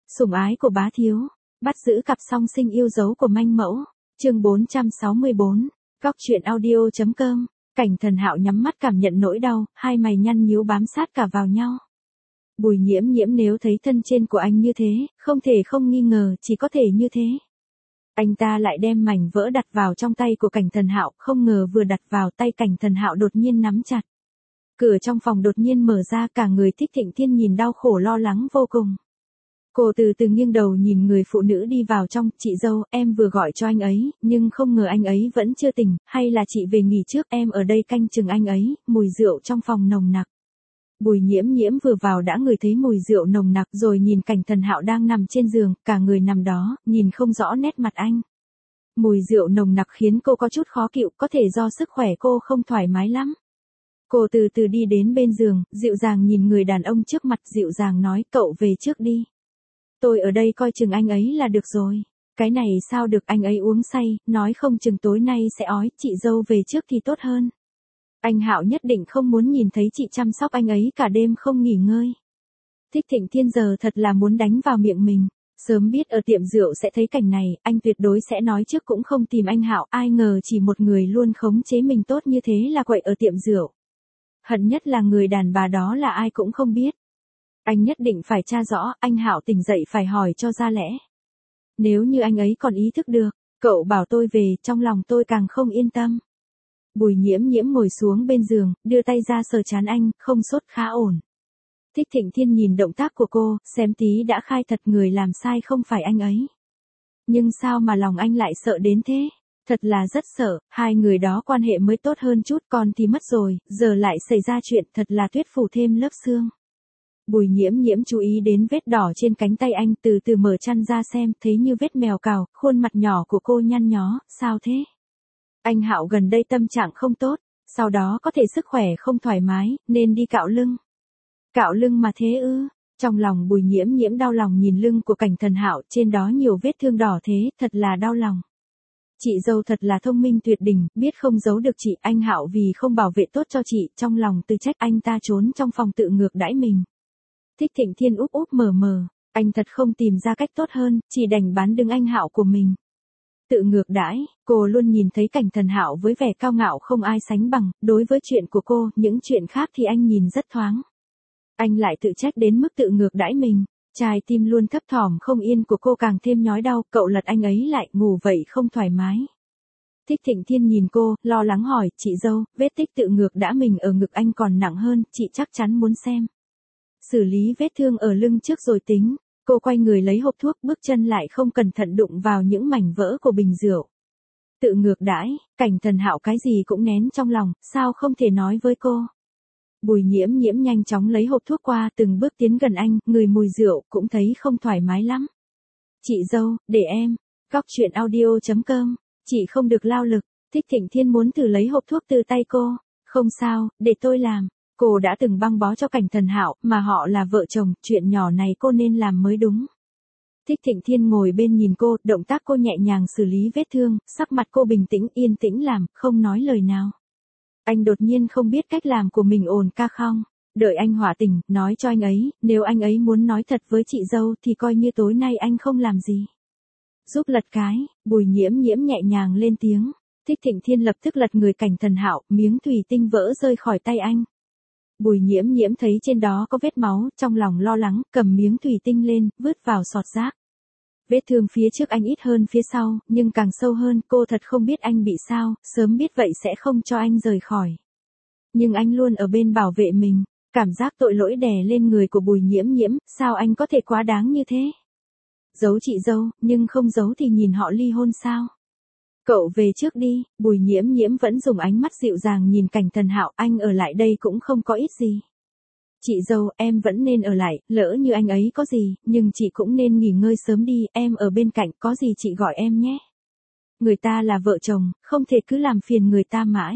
Sủng ái của bá thiếu, bắt giữ cặp song sinh yêu dấu của manh mẫu, chương 464, Góc truyện audio.com, Cảnh Thần Hạo nhắm mắt cảm nhận nỗi đau, hai mày nhăn nhíu bám sát cả vào nhau. Bùi Nhiễm Nhiễm nếu thấy thân trên của anh như thế, không thể không nghi ngờ, chỉ có thể như thế. Anh ta lại đem mảnh vỡ đặt vào trong tay của Cảnh Thần Hạo, không ngờ vừa đặt vào tay Cảnh Thần Hạo đột nhiên nắm chặt. Cửa trong phòng đột nhiên mở ra, cả người Thích Thịnh Thiên nhìn đau khổ lo lắng vô cùng. Cô từ từ nghiêng đầu nhìn người phụ nữ đi vào trong, chị dâu, em vừa gọi cho anh ấy, nhưng không ngờ anh ấy vẫn chưa tỉnh, hay là chị về nghỉ trước, em ở đây canh chừng anh ấy, mùi rượu trong phòng nồng nặc. Bùi Nhiễm Nhiễm vừa vào đã ngửi thấy mùi rượu nồng nặc rồi nhìn Cảnh Thần Hạo đang nằm trên giường, cả người nằm đó, nhìn không rõ nét mặt anh. Mùi rượu nồng nặc khiến cô có chút khó chịu, có thể do sức khỏe cô không thoải mái lắm. Cô từ từ đi đến bên giường, dịu dàng nhìn người đàn ông trước mặt, dịu dàng nói, cậu về trước đi. Tôi ở đây coi chừng anh ấy là được rồi. Cái này sao được, anh ấy uống say, nói không chừng tối nay sẽ ói, chị dâu về trước thì tốt hơn. Anh Hạo nhất định không muốn nhìn thấy chị chăm sóc anh ấy cả đêm không nghỉ ngơi. Thích Thịnh Thiên giờ thật là muốn đánh vào miệng mình. Sớm biết ở tiệm rượu sẽ thấy cảnh này, anh tuyệt đối sẽ nói trước cũng không tìm anh Hạo, ai ngờ chỉ một người luôn khống chế mình tốt như thế là quậy ở tiệm rượu. Hận nhất là người đàn bà đó là ai cũng không biết. Anh nhất định phải tra rõ, anh Hạo tỉnh dậy phải hỏi cho ra lẽ. Nếu như anh ấy còn ý thức được, cậu bảo tôi về, trong lòng tôi càng không yên tâm. Bùi Nhiễm Nhiễm ngồi xuống bên giường, đưa tay ra sờ trán anh, không sốt khá ổn. Thích Thịnh Thiên nhìn động tác của cô, xém tí đã khai thật người làm sai không phải anh ấy. Nhưng sao mà lòng anh lại sợ đến thế? Thật là rất sợ, hai người đó quan hệ mới tốt hơn chút, còn thì mất rồi, giờ lại xảy ra chuyện, thật là tuyết phủ thêm lớp xương. Bùi Nhiễm Nhiễm chú ý đến vết đỏ trên cánh tay anh, từ từ mở chăn ra xem, thấy như vết mèo cào, khuôn mặt nhỏ của cô nhăn nhó, sao thế? Anh Hạo gần đây tâm trạng không tốt, sau đó có thể sức khỏe không thoải mái, nên đi cạo lưng. Cạo lưng mà thế ư? Trong lòng Bùi Nhiễm Nhiễm đau lòng nhìn lưng của Cảnh Thần Hạo, trên đó nhiều vết thương đỏ thế, thật là đau lòng. Chị dâu thật là thông minh tuyệt đỉnh, biết không giấu được chị, anh Hạo vì không bảo vệ tốt cho chị, trong lòng tự trách anh ta trốn trong phòng tự ngược đãi mình. Thích Thịnh Thiên úp úp mờ mờ, anh thật không tìm ra cách tốt hơn, chỉ đành bán đứng anh Hạo của mình. Tự ngược đãi, cô luôn nhìn thấy Cảnh Thần Hạo với vẻ cao ngạo không ai sánh bằng, đối với chuyện của cô, những chuyện khác thì anh nhìn rất thoáng. Anh lại tự trách đến mức tự ngược đãi mình, trái tim luôn thấp thỏm không yên của cô càng thêm nhói đau, cậu lật anh ấy lại, ngủ vậy không thoải mái. Thích Thịnh Thiên nhìn cô, lo lắng hỏi, chị dâu, vết tích tự ngược đã mình ở ngực anh còn nặng hơn, chị chắc chắn muốn xem. Xử lý vết thương ở lưng trước rồi tính. Cô quay người lấy hộp thuốc, bước chân lại không cẩn thận đụng vào những mảnh vỡ của bình rượu. Tự ngược đãi, Cảnh Thần Hạo cái gì cũng nén trong lòng, sao không thể nói với cô. Bùi Nhiễm Nhiễm nhanh chóng lấy hộp thuốc qua, từng bước tiến gần anh, ngửi mùi rượu, cũng thấy không thoải mái lắm. Chị dâu, để em. Góc truyện audio.com, chị không được lao lực. Thích Thịnh Thiên muốn thử lấy hộp thuốc từ tay cô. Không sao, để tôi làm. Cô đã từng băng bó cho Cảnh Thần Hạo, mà họ là vợ chồng, chuyện nhỏ này cô nên làm mới đúng. Thích Thịnh Thiên ngồi bên nhìn cô, động tác cô nhẹ nhàng xử lý vết thương, sắc mặt cô bình tĩnh yên tĩnh làm, không nói lời nào. Anh đột nhiên không biết cách làm của mình ổn ca không? Đợi anh hỏa tỉnh, nói cho anh ấy, nếu anh ấy muốn nói thật với chị dâu thì coi như tối nay anh không làm gì. Giúp lật cái, Bùi Nhiễm Nhiễm nhẹ nhàng lên tiếng. Thích Thịnh Thiên lập tức lật người Cảnh Thần Hạo, miếng thủy tinh vỡ rơi khỏi tay anh. Bùi Nhiễm Nhiễm thấy trên đó có vết máu, trong lòng lo lắng, cầm miếng thủy tinh lên, vứt vào sọt rác. Vết thương phía trước anh ít hơn phía sau, nhưng càng sâu hơn, cô thật không biết anh bị sao, sớm biết vậy sẽ không cho anh rời khỏi. Nhưng anh luôn ở bên bảo vệ mình, cảm giác tội lỗi đè lên người của Bùi Nhiễm Nhiễm, sao anh có thể quá đáng như thế? Giấu chị dâu, nhưng không giấu thì nhìn họ ly hôn sao? Cậu về trước đi, Bùi Nhiễm Nhiễm vẫn dùng ánh mắt dịu dàng nhìn Cảnh Thần Hạo, anh ở lại đây cũng không có ít gì. Chị dâu, em vẫn nên ở lại, lỡ như anh ấy có gì, nhưng chị cũng nên nghỉ ngơi sớm đi, em ở bên cạnh, có gì chị gọi em nhé. Người ta là vợ chồng, không thể cứ làm phiền người ta mãi.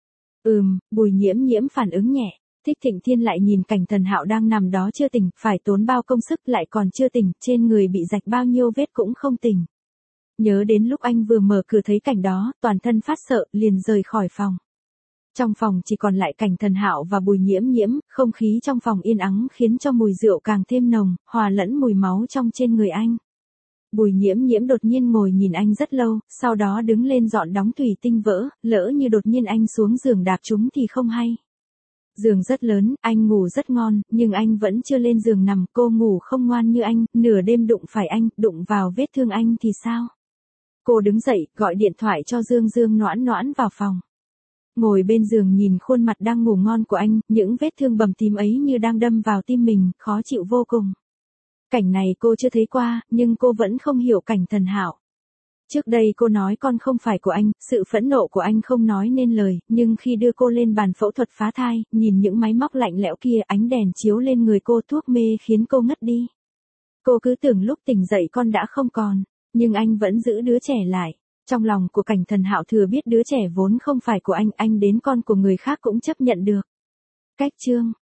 Bùi Nhiễm Nhiễm phản ứng nhẹ. Thích Thịnh Thiên lại nhìn Cảnh Thần Hạo đang nằm đó chưa tỉnh, phải tốn bao công sức lại còn chưa tỉnh, trên người bị rạch bao nhiêu vết cũng không tỉnh. Nhớ đến lúc anh vừa mở cửa thấy cảnh đó, toàn thân phát sợ, liền rời khỏi phòng. Trong phòng chỉ còn lại Cảnh Thần Hạo và Bùi Nhiễm Nhiễm, không khí trong phòng yên ắng khiến cho mùi rượu càng thêm nồng, hòa lẫn mùi máu trong trên người anh. Bùi Nhiễm Nhiễm đột nhiên ngồi nhìn anh rất lâu, sau đó đứng lên dọn đóng thủy tinh vỡ, lỡ như đột nhiên anh xuống giường đạp chúng thì không hay. Giường rất lớn, anh ngủ rất ngon, nhưng anh vẫn chưa lên giường nằm, cô ngủ không ngoan như anh, nửa đêm đụng phải anh, đụng vào vết thương anh thì sao? Cô đứng dậy, gọi điện thoại cho Dương Dương Noãn Noãn vào phòng. Ngồi bên giường nhìn khuôn mặt đang ngủ ngon của anh, những vết thương bầm tím ấy như đang đâm vào tim mình, khó chịu vô cùng. Cảnh này cô chưa thấy qua, nhưng cô vẫn không hiểu Cảnh Thần Hạo. Trước đây cô nói con không phải của anh, sự phẫn nộ của anh không nói nên lời, nhưng khi đưa cô lên bàn phẫu thuật phá thai, nhìn những máy móc lạnh lẽo kia, ánh đèn chiếu lên người cô, thuốc mê khiến cô ngất đi. Cô cứ tưởng lúc tỉnh dậy con đã không còn, nhưng anh vẫn giữ đứa trẻ lại. Trong lòng của Cảnh Thần Hạo thừa biết đứa trẻ vốn không phải của anh đến con của người khác cũng chấp nhận được. Cách chương